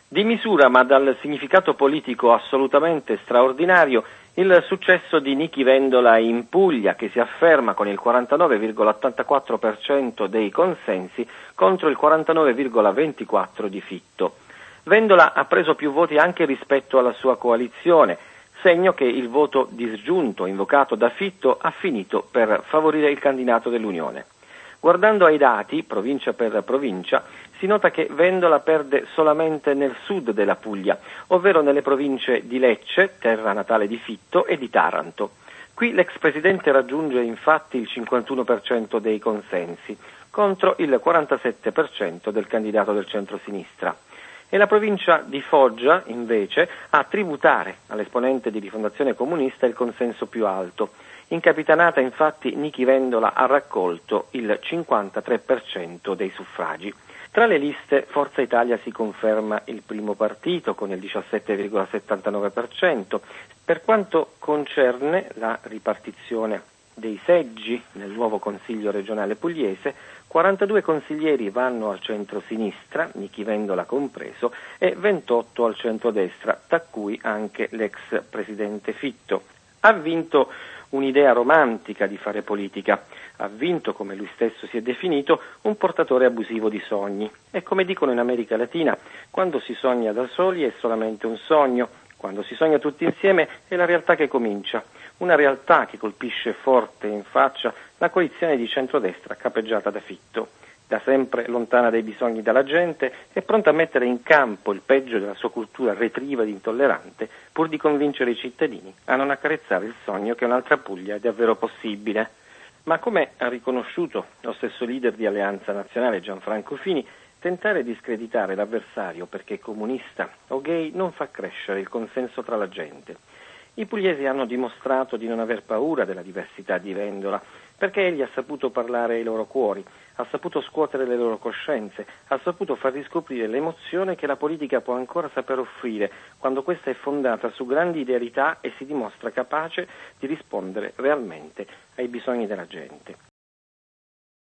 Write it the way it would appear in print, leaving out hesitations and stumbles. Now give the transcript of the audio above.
Di misura, ma dal significato politico assolutamente straordinario, il successo di Nichi Vendola in Puglia, che si afferma con il 49,84% dei consensi contro il 49,24% di Fitto. Vendola ha preso più voti anche rispetto alla sua coalizione, segno che il voto disgiunto invocato da Fitto ha finito per favorire il candidato dell'Unione. Guardando ai dati, provincia per provincia, si nota che Vendola perde solamente nel sud della Puglia, ovvero nelle province di Lecce, terra natale di Fitto, e di Taranto. Qui l'ex presidente raggiunge infatti il 51% dei consensi, contro il 47% del candidato del centro-sinistra. E la provincia di Foggia, invece, ha a tributare all'esponente di Rifondazione Comunista il consenso più alto. In Capitanata, infatti, Nichi Vendola ha raccolto il 53% dei suffragi. Tra le liste, Forza Italia si conferma il primo partito con il 17,79%. Per quanto concerne la ripartizione dei seggi nel nuovo Consiglio regionale pugliese, 42 consiglieri vanno al centro-sinistra, Nichi Vendola compreso, e 28 al centro-destra, tra cui anche l'ex presidente Fitto. Ha vinto un'idea romantica di fare politica, ha vinto, come lui stesso si è definito, un portatore abusivo di sogni. E come dicono in America Latina, quando si sogna da soli è solamente un sogno, quando si sogna tutti insieme è la realtà che comincia. Una realtà che colpisce forte in faccia la coalizione di centrodestra capeggiata da Fitto. Da sempre lontana dai bisogni della gente, è pronta a mettere in campo il peggio della sua cultura retriva ed intollerante, pur di convincere i cittadini a non accarezzare il sogno che un'altra Puglia è davvero possibile. Ma come ha riconosciuto lo stesso leader di Alleanza Nazionale, Gianfranco Fini, tentare di screditare l'avversario perché comunista o gay non fa crescere il consenso tra la gente. I pugliesi hanno dimostrato di non aver paura della diversità di Vendola, perché egli ha saputo parlare ai loro cuori, ha saputo scuotere le loro coscienze, ha saputo far riscoprire l'emozione che la politica può ancora saper offrire quando questa è fondata su grandi idealità e si dimostra capace di rispondere realmente ai bisogni della gente.